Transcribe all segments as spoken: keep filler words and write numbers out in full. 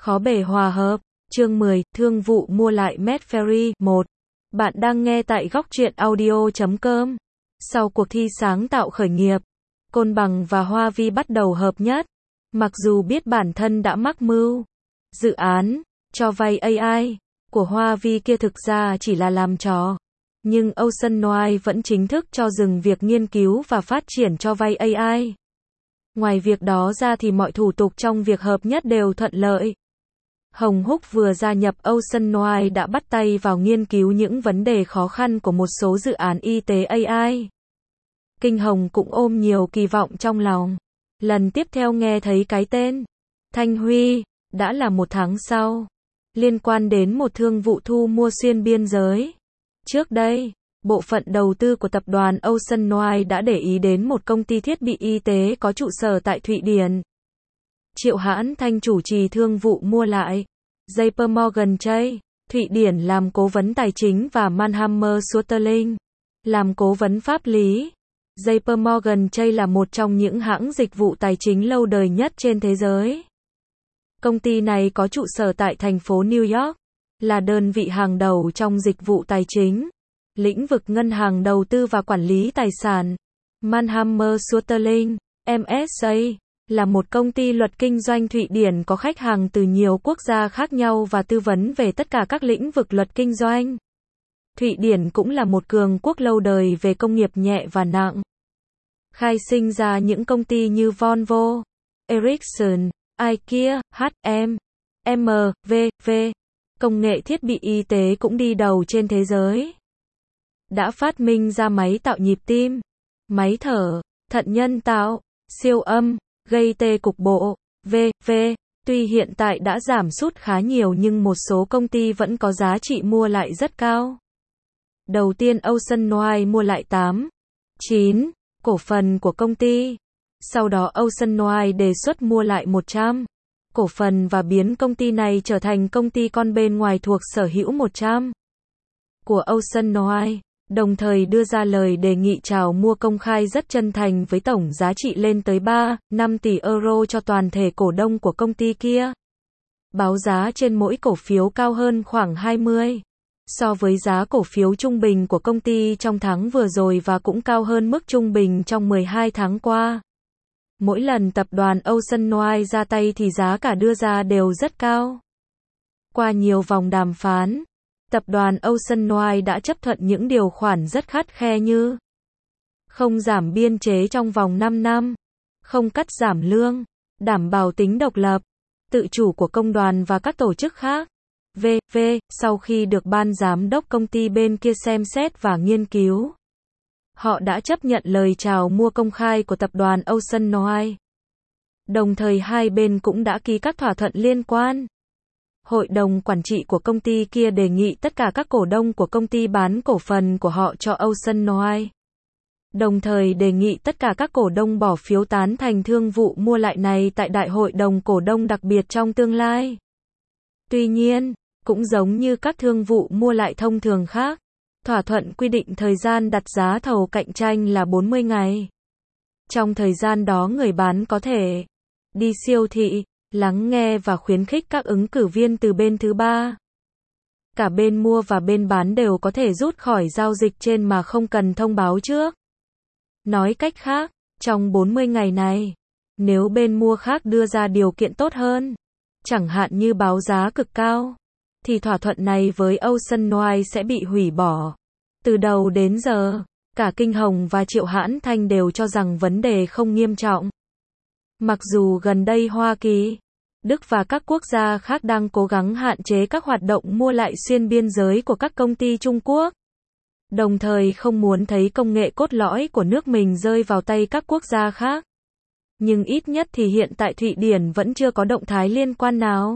Khó bề hòa hợp. Chương mười, thương vụ mua lại Medferry. một. Bạn đang nghe tại góc truyện audio chấm com. Sau cuộc thi sáng tạo khởi nghiệp, Côn Bằng và Hoa Vi bắt đầu hợp nhất. Mặc dù biết bản thân đã mắc mưu, dự án cho vay a i của Hoa Vi kia thực ra chỉ là làm trò, nhưng Oceanwide vẫn chính thức cho dừng việc nghiên cứu và phát triển cho vay a i. Ngoài việc đó ra thì mọi thủ tục trong việc hợp nhất đều thuận lợi. Hồng Húc vừa gia nhập Oceanwide đã bắt tay vào nghiên cứu những vấn đề khó khăn của một số dự án y tế a i. Kinh Hồng cũng ôm nhiều kỳ vọng trong lòng. Lần tiếp theo nghe thấy cái tên Thanh Huy đã là một tháng sau, liên quan đến một thương vụ thu mua xuyên biên giới. Trước đây, bộ phận đầu tư của tập đoàn Oceanwide đã để ý đến một công ty thiết bị y tế có trụ sở tại Thụy Điển. Triệu Hãn Thanh chủ trì thương vụ mua lại. gi pê Morgan Chase, Thụy Điển làm cố vấn tài chính và Mannheimer Sutherland làm cố vấn pháp lý. gi pê Morgan Chase là một trong những hãng dịch vụ tài chính lâu đời nhất trên thế giới. Công ty này có trụ sở tại thành phố New York, là đơn vị hàng đầu trong dịch vụ tài chính, lĩnh vực ngân hàng đầu tư và quản lý tài sản. Mannheimer Sutherland, em ét a, là một công ty luật kinh doanh Thụy Điển có khách hàng từ nhiều quốc gia khác nhau và tư vấn về tất cả các lĩnh vực luật kinh doanh. Thụy Điển cũng là một cường quốc lâu đời về công nghiệp nhẹ và nặng. Khai sinh ra những công ty như Volvo, Ericsson, IKEA, hát em, em vê vê. Công nghệ thiết bị y tế cũng đi đầu trên thế giới. Đã phát minh ra máy tạo nhịp tim, máy thở, thận nhân tạo, siêu âm, gây tê cục bộ, vân vân. Tuy hiện tại đã giảm sút khá nhiều nhưng một số công ty vẫn có giá trị mua lại rất cao. Đầu tiên Oceanwide mua lại tám, chín cổ phần của công ty. Sau đó Oceanwide đề xuất mua lại một trăm cổ phần và biến công ty này trở thành công ty con bên ngoài thuộc sở hữu một trăm của Oceanwide, đồng thời đưa ra lời đề nghị chào mua công khai rất chân thành với tổng giá trị lên tới ba phẩy năm tỷ euro cho toàn thể cổ đông của công ty kia. Báo giá trên mỗi cổ phiếu cao hơn khoảng hai mươi so với giá cổ phiếu trung bình của công ty trong tháng vừa rồi và cũng cao hơn mức trung bình trong mười hai tháng qua. Mỗi lần tập đoàn Oceanwide ra tay thì giá cả đưa ra đều rất cao. Qua nhiều vòng đàm phán, tập đoàn Oceanwide đã chấp thuận những điều khoản rất khắt khe như không giảm biên chế trong vòng năm năm, không cắt giảm lương, đảm bảo tính độc lập, tự chủ của công đoàn và các tổ chức khác, vân vân. Sau khi được ban giám đốc công ty bên kia xem xét và nghiên cứu, họ đã chấp nhận lời chào mua công khai của tập đoàn Oceanwide. Đồng thời hai bên cũng đã ký các thỏa thuận liên quan. Hội đồng quản trị của công ty kia đề nghị tất cả các cổ đông của công ty bán cổ phần của họ cho Oceanwide. Đồng thời đề nghị tất cả các cổ đông bỏ phiếu tán thành thương vụ mua lại này tại đại hội đồng cổ đông đặc biệt trong tương lai. Tuy nhiên, cũng giống như các thương vụ mua lại thông thường khác, thỏa thuận quy định thời gian đặt giá thầu cạnh tranh là bốn mươi ngày. Trong thời gian đó người bán có thể đi siêu thị, lắng nghe và khuyến khích các ứng cử viên từ bên thứ ba. Cả bên mua và bên bán đều có thể rút khỏi giao dịch trên mà không cần thông báo trước. Nói cách khác, trong bốn mươi ngày này, nếu bên mua khác đưa ra điều kiện tốt hơn, chẳng hạn như báo giá cực cao, thì thỏa thuận này với Oceanwide sẽ bị hủy bỏ. Từ đầu đến giờ, cả Kinh Hồng và Triệu Hãn Thanh đều cho rằng vấn đề không nghiêm trọng. Mặc dù gần đây Hoa Kỳ, Đức và các quốc gia khác đang cố gắng hạn chế các hoạt động mua lại xuyên biên giới của các công ty Trung Quốc, đồng thời không muốn thấy công nghệ cốt lõi của nước mình rơi vào tay các quốc gia khác. Nhưng ít nhất thì hiện tại Thụy Điển vẫn chưa có động thái liên quan nào.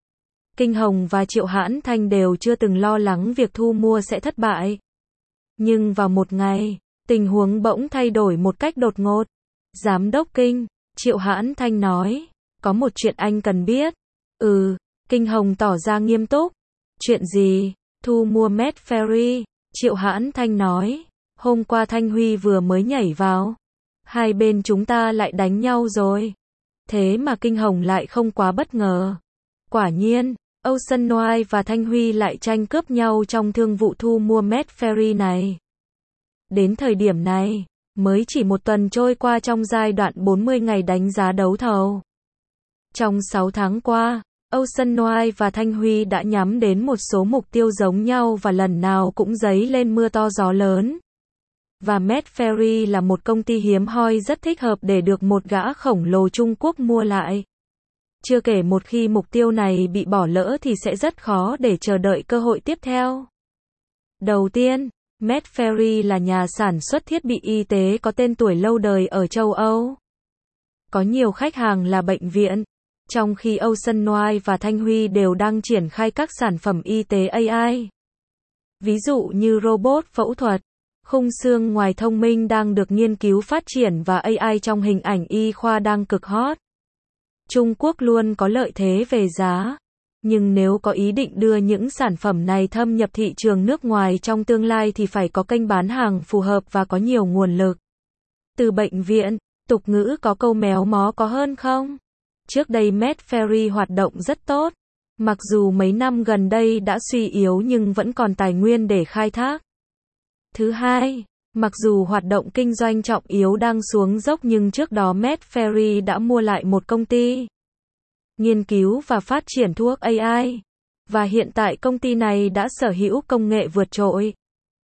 Kinh Hồng và Triệu Hãn Thanh đều chưa từng lo lắng việc thu mua sẽ thất bại. Nhưng vào một ngày, tình huống bỗng thay đổi một cách đột ngột. Giám đốc Kinh, Triệu Hãn Thanh nói, có một chuyện anh cần biết. Ừ, Kinh Hồng tỏ ra nghiêm túc. Chuyện gì? Thu mua Medferry, Triệu Hãn Thanh nói. Hôm qua Thanh Huy vừa mới nhảy vào. Hai bên chúng ta lại đánh nhau rồi. Thế mà Kinh Hồng lại không quá bất ngờ. Quả nhiên, Ocean Oil và Thanh Huy lại tranh cướp nhau trong thương vụ thu mua Medferry này. Đến thời điểm này, mới chỉ một tuần trôi qua trong giai đoạn bốn mươi ngày đánh giá đấu thầu. Trong sáu tháng qua, Ocean Oil và Thanh Huy đã nhắm đến một số mục tiêu giống nhau và lần nào cũng giấy lên mưa to gió lớn. Và Medferry là một công ty hiếm hoi rất thích hợp để được một gã khổng lồ Trung Quốc mua lại. Chưa kể một khi mục tiêu này bị bỏ lỡ thì sẽ rất khó để chờ đợi cơ hội tiếp theo. Đầu tiên, Medferry là nhà sản xuất thiết bị y tế có tên tuổi lâu đời ở châu Âu. Có nhiều khách hàng là bệnh viện, trong khi Ocean Oil và Thanh Huy đều đang triển khai các sản phẩm y tế a i. Ví dụ như robot phẫu thuật, khung xương ngoài thông minh đang được nghiên cứu phát triển và a i trong hình ảnh y khoa đang cực hot. Trung Quốc luôn có lợi thế về giá, nhưng nếu có ý định đưa những sản phẩm này thâm nhập thị trường nước ngoài trong tương lai thì phải có kênh bán hàng phù hợp và có nhiều nguồn lực. Từ bệnh viện, tục ngữ có câu méo mó có hơn không? Trước đây Medferry hoạt động rất tốt, mặc dù mấy năm gần đây đã suy yếu nhưng vẫn còn tài nguyên để khai thác. Thứ hai, mặc dù hoạt động kinh doanh trọng yếu đang xuống dốc nhưng trước đó Medferry đã mua lại một công ty nghiên cứu và phát triển thuốc a i, và hiện tại công ty này đã sở hữu công nghệ vượt trội.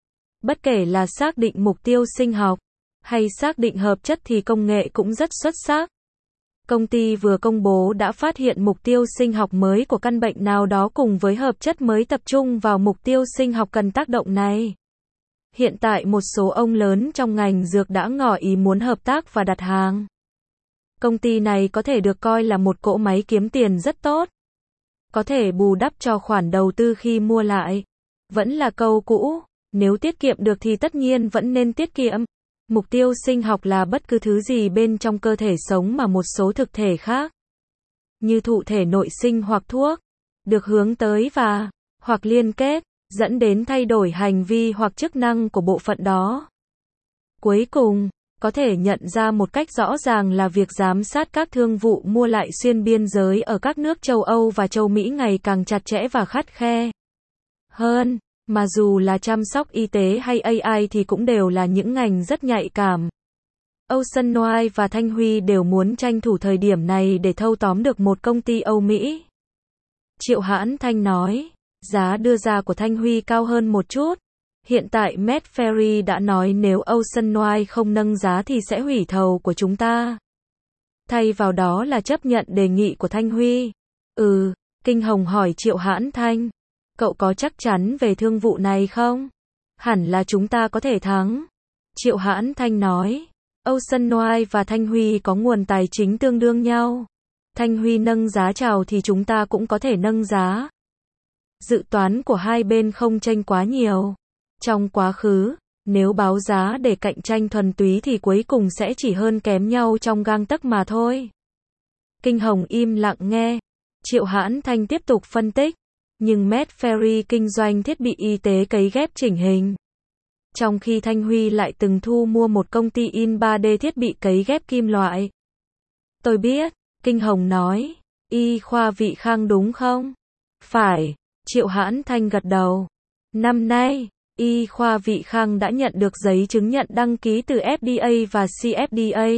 Bất kể là xác định mục tiêu sinh học hay xác định hợp chất thì công nghệ cũng rất xuất sắc. Công ty vừa công bố đã phát hiện mục tiêu sinh học mới của căn bệnh nào đó cùng với hợp chất mới tập trung vào mục tiêu sinh học cần tác động này. Hiện tại một số ông lớn trong ngành dược đã ngỏ ý muốn hợp tác và đặt hàng. Công ty này có thể được coi là một cỗ máy kiếm tiền rất tốt. Có thể bù đắp cho khoản đầu tư khi mua lại. Vẫn là câu cũ, nếu tiết kiệm được thì tất nhiên vẫn nên tiết kiệm. Mục tiêu sinh học là bất cứ thứ gì bên trong cơ thể sống mà một số thực thể khác, như thụ thể nội sinh hoặc thuốc, được hướng tới và, hoặc liên kết, dẫn đến thay đổi hành vi hoặc chức năng của bộ phận đó. Cuối cùng, có thể nhận ra một cách rõ ràng là việc giám sát các thương vụ mua lại xuyên biên giới ở các nước châu Âu và châu Mỹ ngày càng chặt chẽ và khắt khe hơn, mà dù là chăm sóc y tế hay a i thì cũng đều là những ngành rất nhạy cảm. Ocean Oil và Thanh Huy đều muốn tranh thủ thời điểm này để thâu tóm được một công ty Âu Mỹ. Triệu Hãn Thanh nói, giá đưa ra của Thanh Huy cao hơn một chút. Hiện tại Medferry đã nói nếu Ocean Oil không nâng giá thì sẽ hủy thầu của chúng ta. Thay vào đó là chấp nhận đề nghị của Thanh Huy. Ừ, Kinh Hồng hỏi Triệu Hãn Thanh. Cậu có chắc chắn về thương vụ này không? Hẳn là chúng ta có thể thắng. Triệu Hãn Thanh nói. Ocean Oil và Thanh Huy có nguồn tài chính tương đương nhau. Thanh Huy nâng giá chào thì chúng ta cũng có thể nâng giá. Dự toán của hai bên không chênh quá nhiều. Trong quá khứ, nếu báo giá để cạnh tranh thuần túy thì cuối cùng sẽ chỉ hơn kém nhau trong gang tấc mà thôi. Kinh Hồng im lặng nghe. Triệu Hãn Thanh tiếp tục phân tích. Nhưng Medferry kinh doanh thiết bị y tế cấy ghép chỉnh hình. Trong khi Thanh Huy lại từng thu mua một công ty in ba D thiết bị cấy ghép kim loại. Tôi biết, Kinh Hồng nói. Y khoa Vị Khang đúng không? Phải, Triệu Hãn Thanh gật đầu. Năm nay, Y khoa Vị Khang đã nhận được giấy chứng nhận đăng ký từ F D A và C F D A.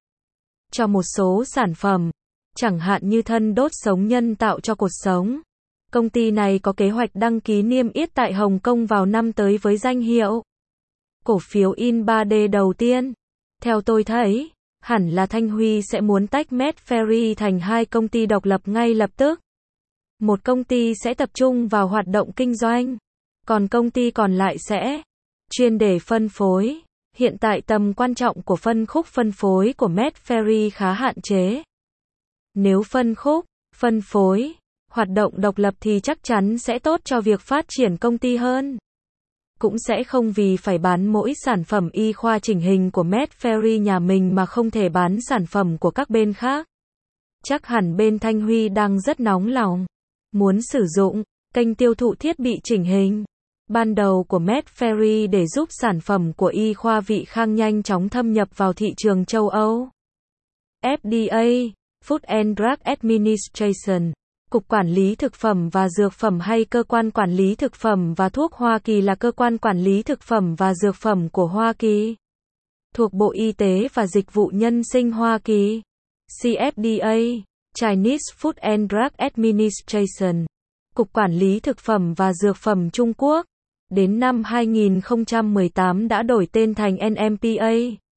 Cho một số sản phẩm, chẳng hạn như thân đốt sống nhân tạo cho cột sống. Công ty này có kế hoạch đăng ký niêm yết tại Hồng Kông vào năm tới với danh hiệu cổ phiếu in ba D đầu tiên. Theo tôi thấy, hẳn là Thanh Huy sẽ muốn tách Medferry thành hai công ty độc lập ngay lập tức. Một công ty sẽ tập trung vào hoạt động kinh doanh, còn công ty còn lại sẽ chuyên để phân phối. Hiện tại tầm quan trọng của phân khúc phân phối của Medferry khá hạn chế. Nếu phân khúc, phân phối, hoạt động độc lập thì chắc chắn sẽ tốt cho việc phát triển công ty hơn. Cũng sẽ không vì phải bán mỗi sản phẩm y khoa chỉnh hình của Medferry nhà mình mà không thể bán sản phẩm của các bên khác. Chắc hẳn bên Thanh Huy đang rất nóng lòng, muốn sử dụng kênh tiêu thụ thiết bị chỉnh hình ban đầu của Medferry để giúp sản phẩm của y khoa Vị Khang nhanh chóng thâm nhập vào thị trường châu Âu. F D A, Food and Drug Administration, Cục Quản lý Thực phẩm và Dược phẩm hay Cơ quan Quản lý Thực phẩm và Thuốc Hoa Kỳ là cơ quan quản lý thực phẩm và dược phẩm của Hoa Kỳ, thuộc Bộ Y tế và Dịch vụ Nhân sinh Hoa Kỳ, C F D A, Chinese Food and Drug Administration, Cục Quản lý Thực phẩm và Dược phẩm Trung Quốc, đến năm hai nghìn không trăm mười tám đã đổi tên thành N M P A,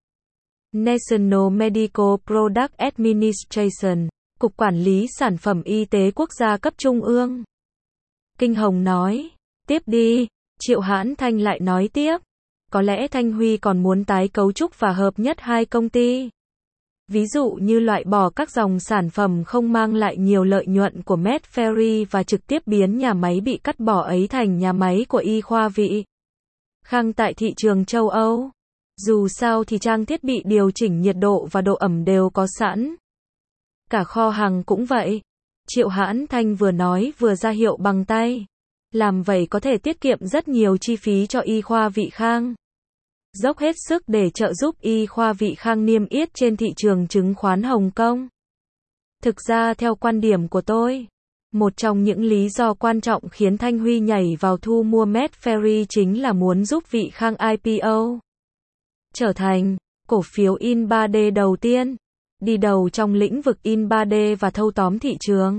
National Medical Product Administration, Cục Quản lý Sản phẩm Y tế Quốc gia cấp trung ương. Kinh Hồng nói, tiếp đi, Triệu Hãn Thanh lại nói tiếp, có lẽ Thanh Huy còn muốn tái cấu trúc và hợp nhất hai công ty. Ví dụ như loại bỏ các dòng sản phẩm không mang lại nhiều lợi nhuận của Medferry và trực tiếp biến nhà máy bị cắt bỏ ấy thành nhà máy của y khoa Vị Khang tại thị trường châu Âu. Dù sao thì trang thiết bị điều chỉnh nhiệt độ và độ ẩm đều có sẵn. Cả kho hàng cũng vậy. Triệu Hãn Thanh vừa nói vừa ra hiệu bằng tay. Làm vậy có thể tiết kiệm rất nhiều chi phí cho y khoa Vị Khang. Dốc hết sức để trợ giúp y khoa Vị Khang niêm yết trên thị trường chứng khoán Hồng Kông. Thực ra theo quan điểm của tôi, một trong những lý do quan trọng khiến Thanh Huy nhảy vào thu mua Medferry chính là muốn giúp Vị Khang I P O. Trở thành cổ phiếu in ba D đầu tiên, đi đầu trong lĩnh vực in ba D và thâu tóm thị trường.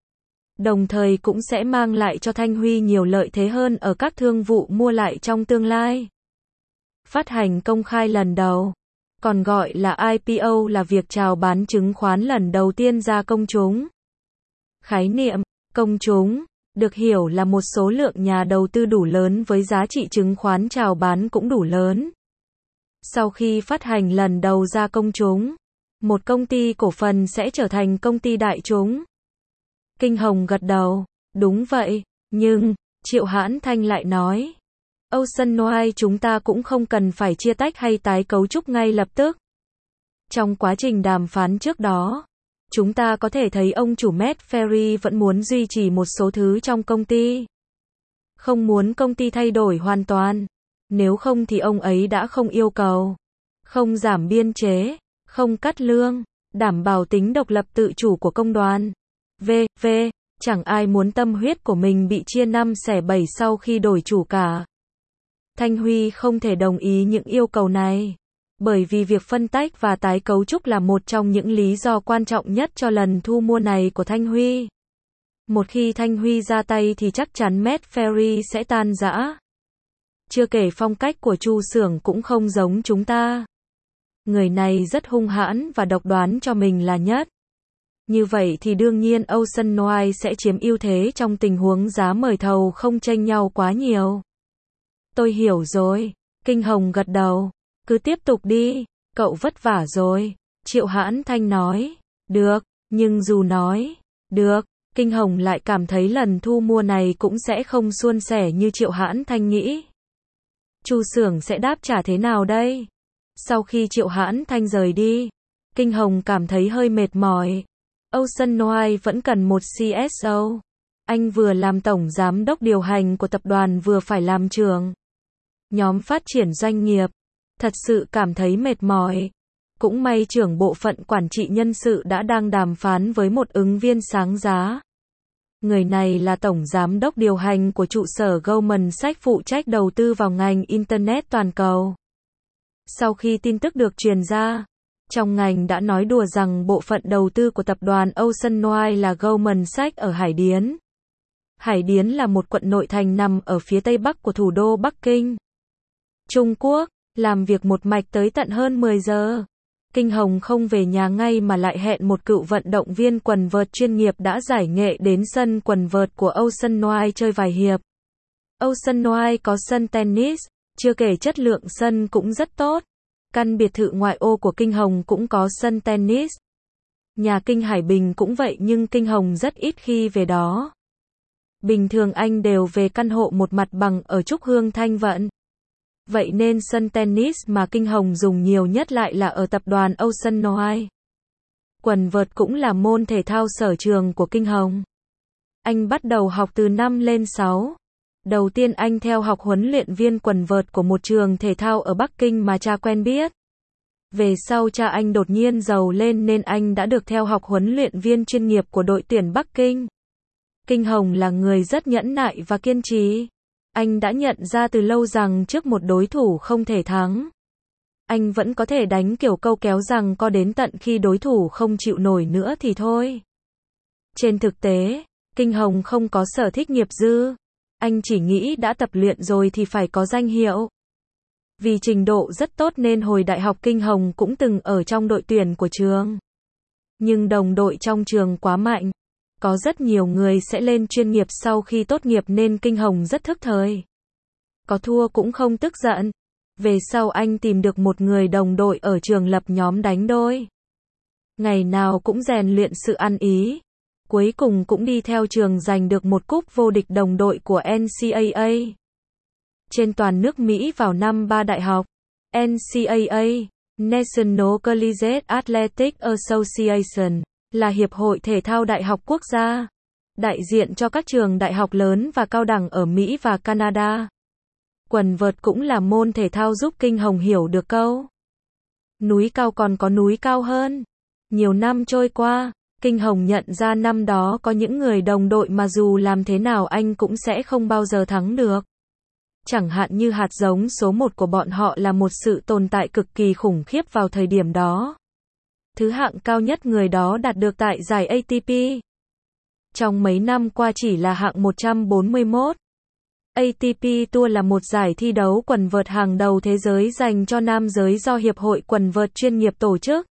Đồng thời cũng sẽ mang lại cho Thanh Huy nhiều lợi thế hơn ở các thương vụ mua lại trong tương lai. Phát hành công khai lần đầu, còn gọi là I P O là việc chào bán chứng khoán lần đầu tiên ra công chúng. Khái niệm công chúng được hiểu là một số lượng nhà đầu tư đủ lớn với giá trị chứng khoán chào bán cũng đủ lớn. Sau khi phát hành lần đầu ra công chúng, một công ty cổ phần sẽ trở thành công ty đại chúng. Kinh Hồng gật đầu, đúng vậy, nhưng, Triệu Hãn Thanh lại nói, Ocean Oil chúng ta cũng không cần phải chia tách hay tái cấu trúc ngay lập tức. Trong quá trình đàm phán trước đó, chúng ta có thể thấy ông chủ Medferry vẫn muốn duy trì một số thứ trong công ty. Không muốn công ty thay đổi hoàn toàn. Nếu không thì ông ấy đã không yêu cầu. Không giảm biên chế, không cắt lương, đảm bảo tính độc lập tự chủ của công đoàn. vê vê Chẳng ai muốn tâm huyết của mình bị chia năm xẻ bảy sau khi đổi chủ cả. Thanh Huy không thể đồng ý những yêu cầu này. Bởi vì việc phân tách và tái cấu trúc là một trong những lý do quan trọng nhất cho lần thu mua này của Thanh Huy. Một khi Thanh Huy ra tay thì chắc chắn Medferry sẽ tan rã. Chưa kể phong cách của Chu xưởng cũng không giống chúng ta. Người này rất hung hãn và độc đoán cho mình là nhất. Như vậy thì đương nhiên Ocean Oil sẽ chiếm ưu thế trong tình huống giá mời thầu không chênh nhau quá nhiều. Tôi hiểu rồi. Kinh Hồng gật đầu. Cứ tiếp tục đi. Cậu vất vả rồi. Triệu Hãn Thanh nói. Được. Nhưng dù nói. Được. Kinh Hồng lại cảm thấy lần thu mua này cũng sẽ không suôn sẻ như Triệu Hãn Thanh nghĩ. Chu xưởng sẽ đáp trả thế nào đây? Sau khi Triệu Hãn Thanh rời đi, Kinh Hồng cảm thấy hơi mệt mỏi. Ocean Oil vẫn cần một C S O. Anh vừa làm tổng giám đốc điều hành của tập đoàn vừa phải làm trưởng nhóm phát triển doanh nghiệp. Thật sự cảm thấy mệt mỏi. Cũng may trưởng bộ phận quản trị nhân sự đã đang đàm phán với một ứng viên sáng giá. Người này là tổng giám đốc điều hành của trụ sở Goldman Sachs phụ trách đầu tư vào ngành Internet toàn cầu. Sau khi tin tức được truyền ra, trong ngành đã nói đùa rằng bộ phận đầu tư của tập đoàn Ocean Oil là Goldman Sachs ở Hải Điến. Hải Điến là một quận nội thành nằm ở phía tây bắc của thủ đô Bắc Kinh, Trung Quốc, làm việc một mạch tới tận hơn mười giờ. Kinh Hồng không về nhà ngay mà lại hẹn một cựu vận động viên quần vợt chuyên nghiệp đã giải nghệ đến sân quần vợt của Ocean Oil chơi vài hiệp. Ocean Oil có sân tennis, chưa kể chất lượng sân cũng rất tốt. Căn biệt thự ngoại ô của Kinh Hồng cũng có sân tennis. Nhà Kinh Hải Bình cũng vậy nhưng Kinh Hồng rất ít khi về đó. Bình thường anh đều về căn hộ một mặt bằng ở Trúc Hương Thanh Vận. Vậy nên sân tennis mà Kinh Hồng dùng nhiều nhất lại là ở tập đoàn Ocean Oil. Quần vợt cũng là môn thể thao sở trường của Kinh Hồng. Anh bắt đầu học từ năm lên sáu. Đầu tiên anh theo học huấn luyện viên quần vợt của một trường thể thao ở Bắc Kinh mà cha quen biết. Về sau cha anh đột nhiên giàu lên nên anh đã được theo học huấn luyện viên chuyên nghiệp của đội tuyển Bắc Kinh. Kinh Hồng là người rất nhẫn nại và kiên trì. Anh đã nhận ra từ lâu rằng trước một đối thủ không thể thắng, anh vẫn có thể đánh kiểu câu kéo rằng co đến tận khi đối thủ không chịu nổi nữa thì thôi. Trên thực tế, Kinh Hồng không có sở thích nghiệp dư. Anh chỉ nghĩ đã tập luyện rồi thì phải có danh hiệu. Vì trình độ rất tốt nên hồi đại học Kinh Hồng cũng từng ở trong đội tuyển của trường. Nhưng đồng đội trong trường quá mạnh. Có rất nhiều người sẽ lên chuyên nghiệp sau khi tốt nghiệp nên Kinh Hồng rất thức thời. Có thua cũng không tức giận. Về sau anh tìm được một người đồng đội ở trường lập nhóm đánh đôi. Ngày nào cũng rèn luyện sự ăn ý. Cuối cùng cũng đi theo trường giành được một cúp vô địch đồng đội của en xê a a. Trên toàn nước Mỹ vào năm ba đại học. en xê a a, National Collegiate Athletic Association, là hiệp hội thể thao đại học quốc gia, đại diện cho các trường đại học lớn và cao đẳng ở Mỹ và Canada. Quần vợt cũng là môn thể thao giúp Kinh Hồng hiểu được câu núi cao còn có núi cao hơn. Nhiều năm trôi qua, Kinh Hồng nhận ra năm đó có những người đồng đội mà dù làm thế nào anh cũng sẽ không bao giờ thắng được. Chẳng hạn như hạt giống số một của bọn họ là một sự tồn tại cực kỳ khủng khiếp vào thời điểm đó. Thứ hạng cao nhất người đó đạt được tại giải a tê pê. Trong mấy năm qua chỉ là hạng một trăm bốn mươi mốt. a tê pê Tour là một giải thi đấu quần vợt hàng đầu thế giới dành cho nam giới do Hiệp hội Quần vợt chuyên nghiệp tổ chức.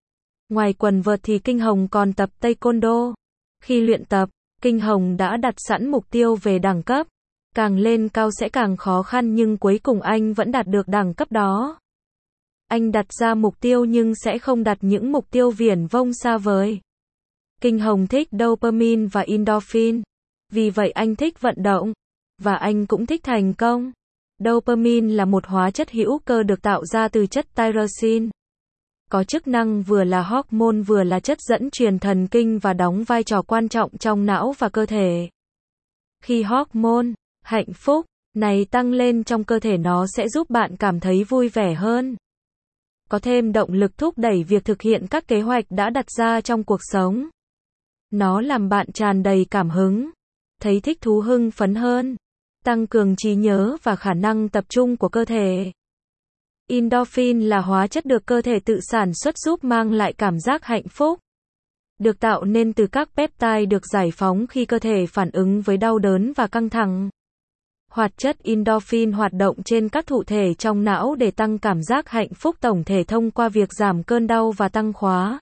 Ngoài quần vợt thì Kinh Hồng còn tập Taekwondo. Khi luyện tập, Kinh Hồng đã đặt sẵn mục tiêu về đẳng cấp. Càng lên cao sẽ càng khó khăn nhưng cuối cùng anh vẫn đạt được đẳng cấp đó. Anh đặt ra mục tiêu nhưng sẽ không đặt những mục tiêu viển vông xa vời. Kinh Hồng thích dopamine và endorphin. Vì vậy anh thích vận động. Và anh cũng thích thành công. Dopamine là một hóa chất hữu cơ được tạo ra từ chất tyrosine. Có chức năng vừa là hormone vừa là chất dẫn truyền thần kinh và đóng vai trò quan trọng trong não và cơ thể. Khi hormone, hạnh phúc, này tăng lên trong cơ thể nó sẽ giúp bạn cảm thấy vui vẻ hơn. Có thêm động lực thúc đẩy việc thực hiện các kế hoạch đã đặt ra trong cuộc sống. Nó làm bạn tràn đầy cảm hứng, thấy thích thú hưng phấn hơn, tăng cường trí nhớ và khả năng tập trung của cơ thể. Endorphin là hóa chất được cơ thể tự sản xuất giúp mang lại cảm giác hạnh phúc. Được tạo nên từ các peptide được giải phóng khi cơ thể phản ứng với đau đớn và căng thẳng. Hoạt chất endorphin hoạt động trên các thụ thể trong não để tăng cảm giác hạnh phúc tổng thể thông qua việc giảm cơn đau và tăng khóa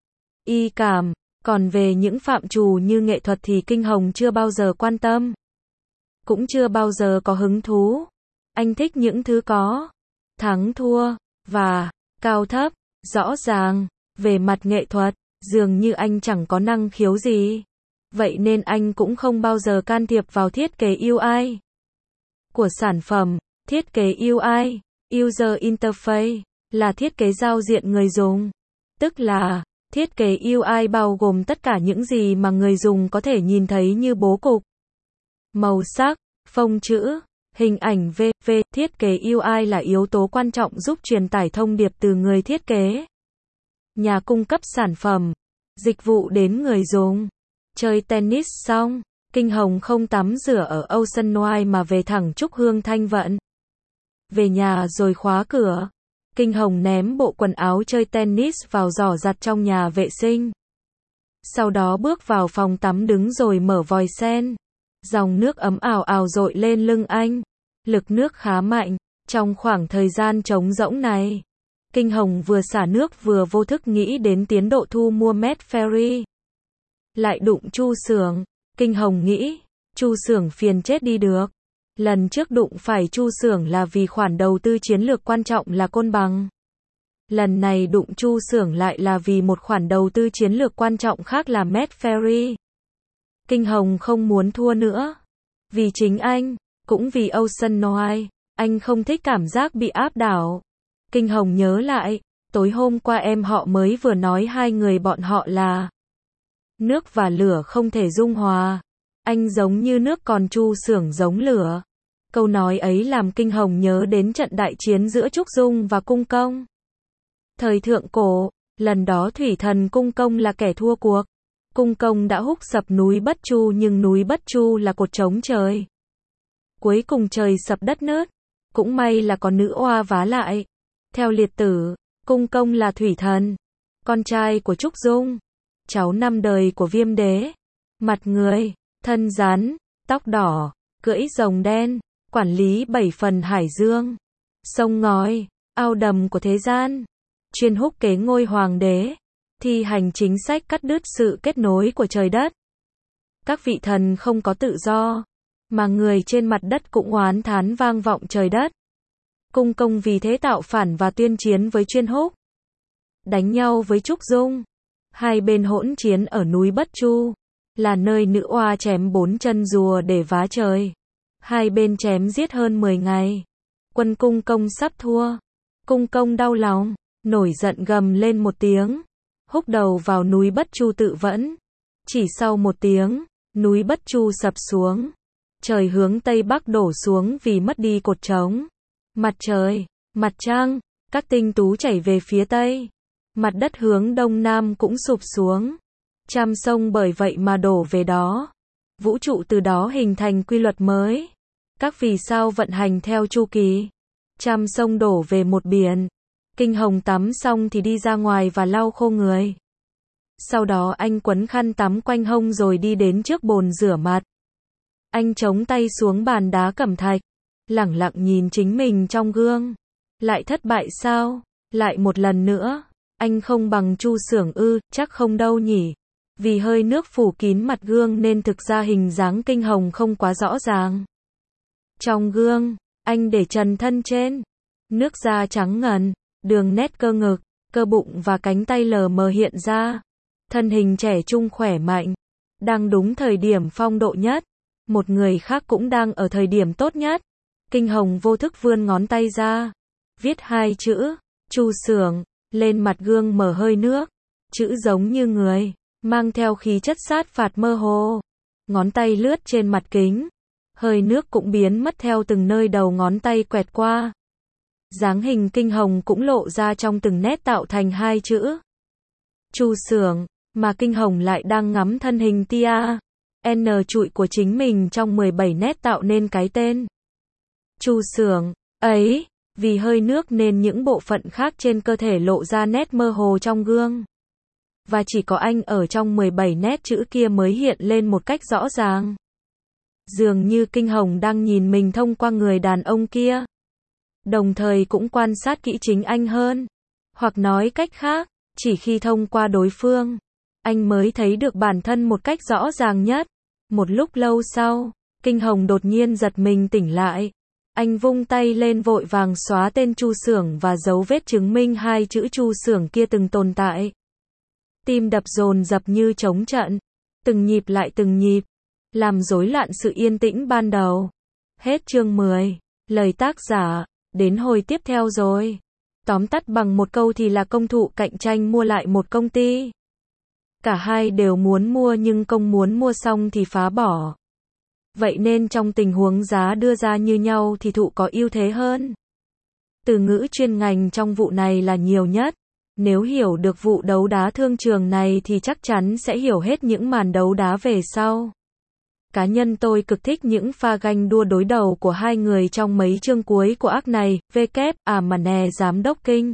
y cảm. Còn về những phạm trù như nghệ thuật thì Kinh Hồng chưa bao giờ quan tâm. Cũng chưa bao giờ có hứng thú. Anh thích những thứ có thắng thua và cao thấp, rõ ràng. Về mặt nghệ thuật, dường như anh chẳng có năng khiếu gì. Vậy nên anh cũng không bao giờ can thiệp vào thiết kế u i của sản phẩm. Thiết kế u i, User Interface, là thiết kế giao diện người dùng. Tức là, thiết kế u i bao gồm tất cả những gì mà người dùng có thể nhìn thấy như bố cục, màu sắc, phông chữ, hình ảnh vân vân. Thiết kế u i là yếu tố quan trọng giúp truyền tải thông điệp từ người thiết kế, nhà cung cấp sản phẩm, dịch vụ đến người dùng. Chơi tennis xong, Kinh Hồng không tắm rửa ở Oceanwide mà về thẳng Trúc Hương Thanh Vận. Về nhà rồi khóa cửa, Kinh Hồng ném bộ quần áo chơi tennis vào giỏ giặt trong nhà vệ sinh. Sau đó bước vào phòng tắm đứng rồi mở vòi sen. Dòng nước ấm ào ào dội lên lưng anh. Lực nước khá mạnh. Trong khoảng thời gian trống rỗng này, Kinh Hồng vừa xả nước vừa vô thức nghĩ đến tiến độ thu mua Medferry. Lại đụng Chu Xưởng. Kinh Hồng nghĩ, Chu Xưởng phiền chết đi được. Lần trước đụng phải Chu Xưởng là vì khoản đầu tư chiến lược quan trọng là Côn Bằng. Lần này đụng Chu Xưởng lại là vì một khoản đầu tư chiến lược quan trọng khác là Medferry. Kinh Hồng không muốn thua nữa. Vì chính anh, cũng vì Oceanwide, anh không thích cảm giác bị áp đảo. Kinh Hồng nhớ lại, tối hôm qua em họ mới vừa nói hai người bọn họ là nước và lửa không thể dung hòa. Anh giống như nước còn Chu Xưởng giống lửa. Câu nói ấy làm Kinh Hồng nhớ đến trận đại chiến giữa Trúc Dung và Cung Công. Thời thượng cổ, lần đó thủy thần Cung Công là kẻ thua cuộc. Cung công đã húc sập núi Bất Chu nhưng núi Bất Chu là cột trống trời. Cuối cùng trời sập đất nứt. Cũng may là có nữ oa vá lại. Theo liệt tử, cung công là thủy thần, con trai của Trúc Dung, cháu năm đời của Viêm Đế. Mặt người, thân rắn, tóc đỏ, cưỡi rồng đen, quản lý bảy phần hải dương, sông ngòi, ao đầm của thế gian. Chuyên húc kế ngôi hoàng đế, thi hành chính sách cắt đứt sự kết nối của trời đất. Các vị thần không có tự do, mà người trên mặt đất cũng oán thán vang vọng trời đất. Cung công vì thế tạo phản và tuyên chiến với Chuyên húc, đánh nhau với Trúc Dung. Hai bên hỗn chiến ở núi Bất Chu, là nơi nữ oa chém bốn chân rùa để vá trời. Hai bên chém giết hơn mười ngày. Quân cung công sắp thua. Cung công đau lòng, nổi giận gầm lên một tiếng, húc đầu vào núi Bất Chu tự vẫn. Chỉ sau một tiếng, núi Bất Chu sập xuống. Trời hướng Tây Bắc đổ xuống vì mất đi cột trống. Mặt trời, mặt trăng, các tinh tú chảy về phía Tây. Mặt đất hướng Đông Nam cũng sụp xuống. Trăm sông bởi vậy mà đổ về đó. Vũ trụ từ đó hình thành quy luật mới. Các vì sao vận hành theo chu kỳ. Trăm sông đổ về một biển. Kinh Hồng tắm xong thì đi ra ngoài và lau khô người. Sau đó anh quấn khăn tắm quanh hông rồi đi đến trước bồn rửa mặt. Anh chống tay xuống bàn đá cẩm thạch, lẳng lặng nhìn chính mình trong gương. Lại thất bại sao? Lại một lần nữa. Anh không bằng Chu Xưởng ư? Chắc không đâu nhỉ. Vì hơi nước phủ kín mặt gương nên thực ra hình dáng Kinh Hồng không quá rõ ràng. Trong gương, anh để trần thân trên. Nước da trắng ngần, đường nét cơ ngực, cơ bụng và cánh tay lờ mờ hiện ra. Thân hình trẻ trung khỏe mạnh, đang đúng thời điểm phong độ nhất. Một người khác cũng đang ở thời điểm tốt nhất. Kinh Hồng vô thức vươn ngón tay ra, viết hai chữ, Chu Xưởng, lên mặt gương mở hơi nước. Chữ giống như người, mang theo khí chất sát phạt mơ hồ. Ngón tay lướt trên mặt kính, hơi nước cũng biến mất theo từng nơi đầu ngón tay quẹt qua. Dáng hình Kinh Hồng cũng lộ ra trong từng nét tạo thành hai chữ Chu Xưởng, mà Kinh Hồng lại đang ngắm thân hình tia N trụi của chính mình trong mười bảy nét tạo nên cái tên Chu Xưởng ấy. Vì hơi nước nên những bộ phận khác trên cơ thể lộ ra nét mơ hồ trong gương. Và chỉ có anh ở trong mười bảy nét chữ kia mới hiện lên một cách rõ ràng. Dường như Kinh Hồng đang nhìn mình thông qua người đàn ông kia. Đồng thời cũng quan sát kỹ chính anh hơn. Hoặc nói cách khác, chỉ khi thông qua đối phương, anh mới thấy được bản thân một cách rõ ràng nhất. Một lúc lâu sau, Kinh Hồng đột nhiên giật mình tỉnh lại. Anh vung tay lên vội vàng xóa tên Chu Xưởng và dấu vết chứng minh hai chữ Chu Xưởng kia từng tồn tại. Tim đập dồn dập như trống trận, từng nhịp lại từng nhịp, làm rối loạn sự yên tĩnh ban đầu. Hết chương mười. Lời tác giả, đến hồi tiếp theo rồi. Tóm tắt bằng một câu thì là công thụ cạnh tranh mua lại một công ty. Cả hai đều muốn mua nhưng công muốn mua xong thì phá bỏ. Vậy nên trong tình huống giá đưa ra như nhau thì thụ có ưu thế hơn. Từ ngữ chuyên ngành trong vụ này là nhiều nhất. Nếu hiểu được vụ đấu đá thương trường này thì chắc chắn sẽ hiểu hết những màn đấu đá về sau. Cá nhân tôi cực thích những pha ganh đua đối đầu của hai người trong mấy chương cuối của arc này. V kép, à mà nè giám đốc Kinh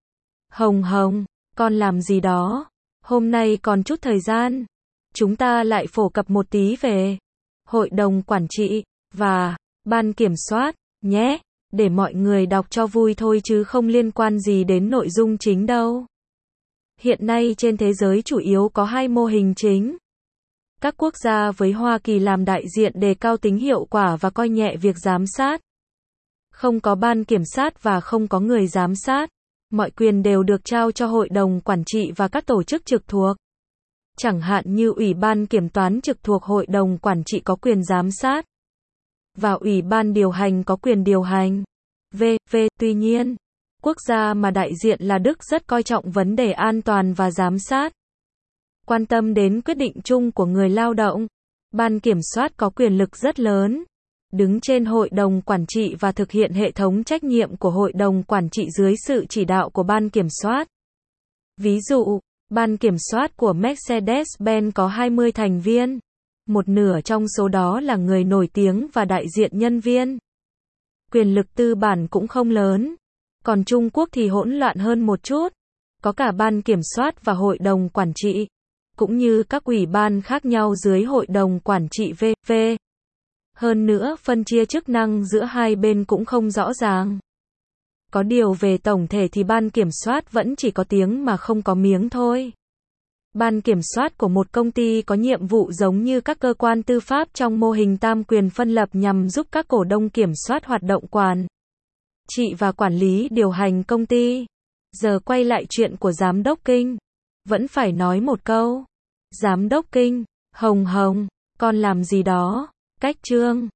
Hồng Hồng, con làm gì đó? Hôm nay còn chút thời gian. Chúng ta lại phổ cập một tí về Hội đồng Quản trị và Ban Kiểm soát nhé, để mọi người đọc cho vui thôi chứ không liên quan gì đến nội dung chính đâu. Hiện nay trên thế giới chủ yếu có hai mô hình chính. Các quốc gia với Hoa Kỳ làm đại diện đề cao tính hiệu quả và coi nhẹ việc giám sát. Không có ban kiểm sát và không có người giám sát. Mọi quyền đều được trao cho Hội đồng Quản trị và các tổ chức trực thuộc. Chẳng hạn như Ủy ban Kiểm toán trực thuộc Hội đồng Quản trị có quyền giám sát. Và Ủy ban điều hành có quyền điều hành. V. V. Tuy nhiên, quốc gia mà đại diện là Đức rất coi trọng vấn đề an toàn và giám sát. Quan tâm đến quyết định chung của người lao động. Ban kiểm soát có quyền lực rất lớn, đứng trên Hội đồng Quản trị và thực hiện hệ thống trách nhiệm của Hội đồng Quản trị dưới sự chỉ đạo của Ban kiểm soát. Ví dụ, Ban kiểm soát của Mercedes-Benz có hai mươi thành viên. Một nửa trong số đó là người nổi tiếng và đại diện nhân viên. Quyền lực tư bản cũng không lớn. Còn Trung Quốc thì hỗn loạn hơn một chút. Có cả ban kiểm soát và hội đồng quản trị, cũng như các ủy ban khác nhau dưới hội đồng quản trị vê vê. Hơn nữa, phân chia chức năng giữa hai bên cũng không rõ ràng. Có điều về tổng thể thì ban kiểm soát vẫn chỉ có tiếng mà không có miếng thôi. Ban kiểm soát của một công ty có nhiệm vụ giống như các cơ quan tư pháp trong mô hình tam quyền phân lập nhằm giúp các cổ đông kiểm soát hoạt động quản trị và quản lý điều hành công ty. Giờ quay lại chuyện của giám đốc Kinh. Vẫn phải nói một câu. Giám đốc Kinh, Hồng Hồng, con làm gì đó? Cách chương.